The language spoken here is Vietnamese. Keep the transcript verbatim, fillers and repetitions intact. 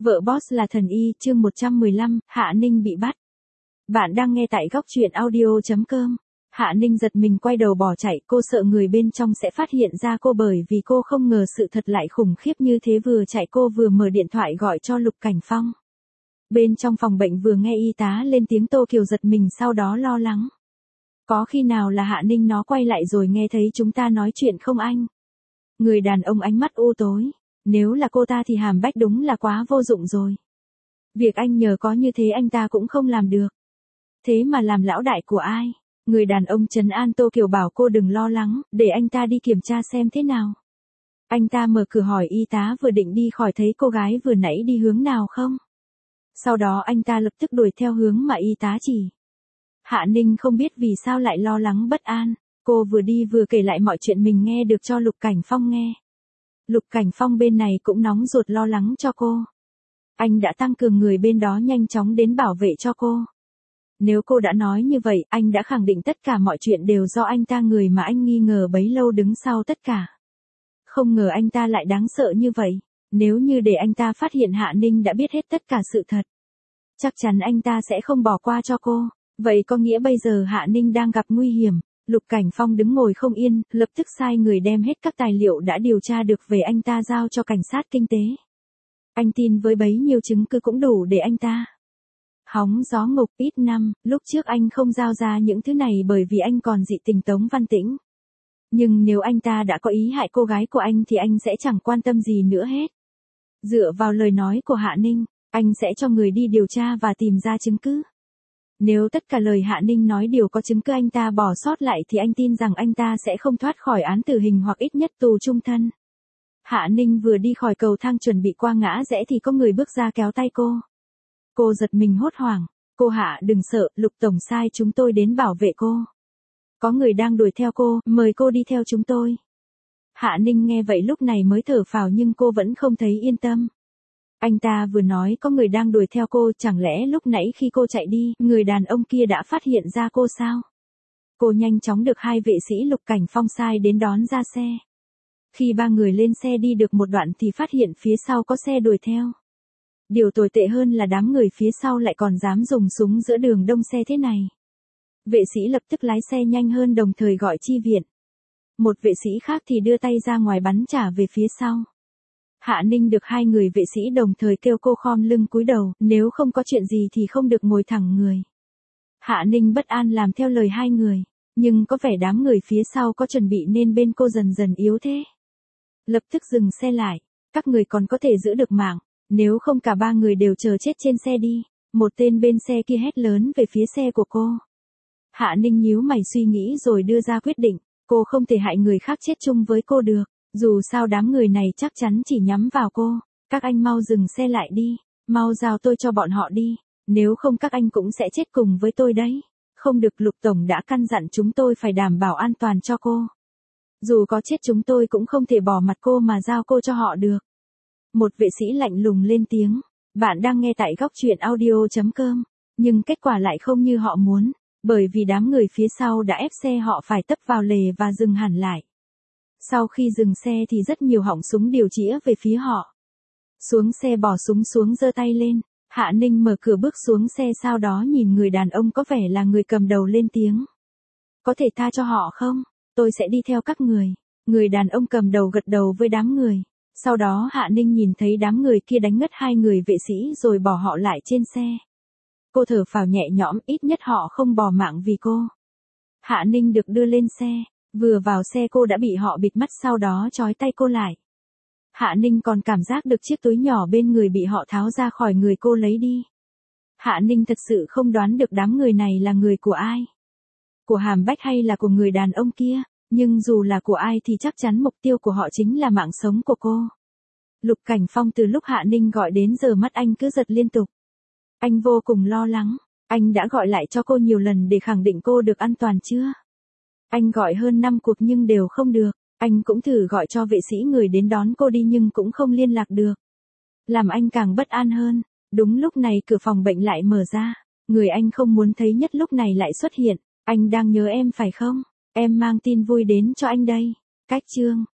Vợ boss là thần y, chương một trăm mười lăm, Hạ Ninh bị bắt. Bạn đang nghe tại góc truyện audio chấm com. Hạ Ninh giật mình quay đầu bỏ chạy, cô sợ người bên trong sẽ phát hiện ra cô bởi vì cô không ngờ sự thật lại khủng khiếp như thế. Vừa chạy cô vừa mở điện thoại gọi cho Lục Cảnh Phong. Bên trong phòng bệnh vừa nghe y tá lên tiếng, Tô Kiều giật mình sau đó lo lắng. Có khi nào là Hạ Ninh nó quay lại rồi nghe thấy chúng ta nói chuyện không anh? Người đàn ông ánh mắt u tối. Nếu là cô ta thì Hàm Bách đúng là quá vô dụng rồi. Việc anh nhờ có như thế anh ta cũng không làm được. Thế mà làm lão đại của ai? Người đàn ông trấn an Tô Kiều bảo cô đừng lo lắng, để anh ta đi kiểm tra xem thế nào. Anh ta mở cửa hỏi y tá vừa định đi khỏi thấy cô gái vừa nãy đi hướng nào không? Sau đó anh ta lập tức đuổi theo hướng mà y tá chỉ. Hạ Ninh không biết vì sao lại lo lắng bất an. Cô vừa đi vừa kể lại mọi chuyện mình nghe được cho Lục Cảnh Phong nghe. Lục Cảnh Phong bên này cũng nóng ruột lo lắng cho cô. Anh đã tăng cường người bên đó nhanh chóng đến bảo vệ cho cô. Nếu cô đã nói như vậy, anh đã khẳng định tất cả mọi chuyện đều do anh ta, người mà anh nghi ngờ bấy lâu đứng sau tất cả. Không ngờ anh ta lại đáng sợ như vậy. Nếu như để anh ta phát hiện Hạ Ninh đã biết hết tất cả sự thật, chắc chắn anh ta sẽ không bỏ qua cho cô. Vậy có nghĩa bây giờ Hạ Ninh đang gặp nguy hiểm. Lục Cảnh Phong đứng ngồi không yên, lập tức sai người đem hết các tài liệu đã điều tra được về anh ta giao cho cảnh sát kinh tế. Anh tin với bấy nhiêu chứng cứ cũng đủ để anh ta hóng gió ngục ít năm. Lúc trước anh không giao ra những thứ này bởi vì anh còn dị tình Tống Văn Tĩnh. Nhưng nếu anh ta đã có ý hại cô gái của anh thì anh sẽ chẳng quan tâm gì nữa hết. Dựa vào lời nói của Hạ Ninh, anh sẽ cho người đi điều tra và tìm ra chứng cứ. Nếu tất cả lời Hạ Ninh nói đều có chứng cứ anh ta bỏ sót lại thì anh tin rằng anh ta sẽ không thoát khỏi án tử hình hoặc ít nhất tù chung thân. Hạ Ninh vừa đi khỏi cầu thang chuẩn bị qua ngã rẽ thì có người bước ra kéo tay cô. Cô giật mình hốt hoảng. Cô Hạ đừng sợ, Lục Tổng sai chúng tôi đến bảo vệ cô. Có người đang đuổi theo cô, mời cô đi theo chúng tôi. Hạ Ninh nghe vậy lúc này mới thở phào nhưng cô vẫn không thấy yên tâm. Anh ta vừa nói có người đang đuổi theo cô, chẳng lẽ lúc nãy khi cô chạy đi, người đàn ông kia đã phát hiện ra cô sao? Cô nhanh chóng được hai vệ sĩ Lục Cảnh Phong sai đến đón ra xe. Khi ba người lên xe đi được một đoạn thì phát hiện phía sau có xe đuổi theo. Điều tồi tệ hơn là đám người phía sau lại còn dám dùng súng giữa đường đông xe thế này. Vệ sĩ lập tức lái xe nhanh hơn đồng thời gọi chi viện. Một vệ sĩ khác thì đưa tay ra ngoài bắn trả về phía sau. Hạ Ninh được hai người vệ sĩ đồng thời kêu cô khom lưng cúi đầu, nếu không có chuyện gì thì không được ngồi thẳng người. Hạ Ninh bất an làm theo lời hai người, nhưng có vẻ đám người phía sau có chuẩn bị nên bên cô dần dần yếu thế. Lập tức dừng xe lại, các người còn có thể giữ được mạng, nếu không cả ba người đều chờ chết trên xe đi. Một tên bên xe kia hét lớn về phía xe của cô. Hạ Ninh nhíu mày suy nghĩ rồi đưa ra quyết định, cô không thể hại người khác chết chung với cô được. Dù sao đám người này chắc chắn chỉ nhắm vào cô. Các anh mau dừng xe lại đi. Mau giao tôi cho bọn họ đi. Nếu không các anh cũng sẽ chết cùng với tôi đấy. Không được, Lục Tổng đã căn dặn chúng tôi phải đảm bảo an toàn cho cô. Dù có chết chúng tôi cũng không thể bỏ mặt cô mà giao cô cho họ được. Một vệ sĩ lạnh lùng lên tiếng. Bạn đang nghe tại góc truyện audio chấm com. Nhưng kết quả lại không như họ muốn. Bởi vì đám người phía sau đã ép xe họ phải tấp vào lề và dừng hẳn lại. Sau khi dừng xe thì rất nhiều họng súng điều chĩa về phía họ. Xuống xe bỏ súng xuống giơ tay lên. Hạ Ninh mở cửa bước xuống xe, sau đó nhìn người đàn ông có vẻ là người cầm đầu lên tiếng. Có thể tha cho họ không? Tôi sẽ đi theo các người. Người đàn ông cầm đầu gật đầu với đám người. Sau đó Hạ Ninh nhìn thấy đám người kia đánh ngất hai người vệ sĩ rồi bỏ họ lại trên xe. Cô thở phào nhẹ nhõm, ít nhất họ không bỏ mạng vì cô. Hạ Ninh được đưa lên xe. Vừa vào xe cô đã bị họ bịt mắt sau đó trói tay cô lại. Hạ Ninh còn cảm giác được chiếc túi nhỏ bên người bị họ tháo ra khỏi người cô lấy đi. Hạ Ninh thật sự không đoán được đám người này là người của ai. Của Hàm Bách hay là của người đàn ông kia, nhưng dù là của ai thì chắc chắn mục tiêu của họ chính là mạng sống của cô. Lục Cảnh Phong từ lúc Hạ Ninh gọi đến giờ mắt anh cứ giật liên tục. Anh vô cùng lo lắng, anh đã gọi lại cho cô nhiều lần để khẳng định cô được an toàn chưa. Anh gọi hơn năm cuộc nhưng đều không được. Anh cũng thử gọi cho vệ sĩ người đến đón cô đi nhưng cũng không liên lạc được. Làm anh càng bất an hơn. Đúng lúc này cửa phòng bệnh lại mở ra. Người anh không muốn thấy nhất lúc này lại xuất hiện. Anh đang nhớ em phải không? Em mang tin vui đến cho anh đây. Cách chương.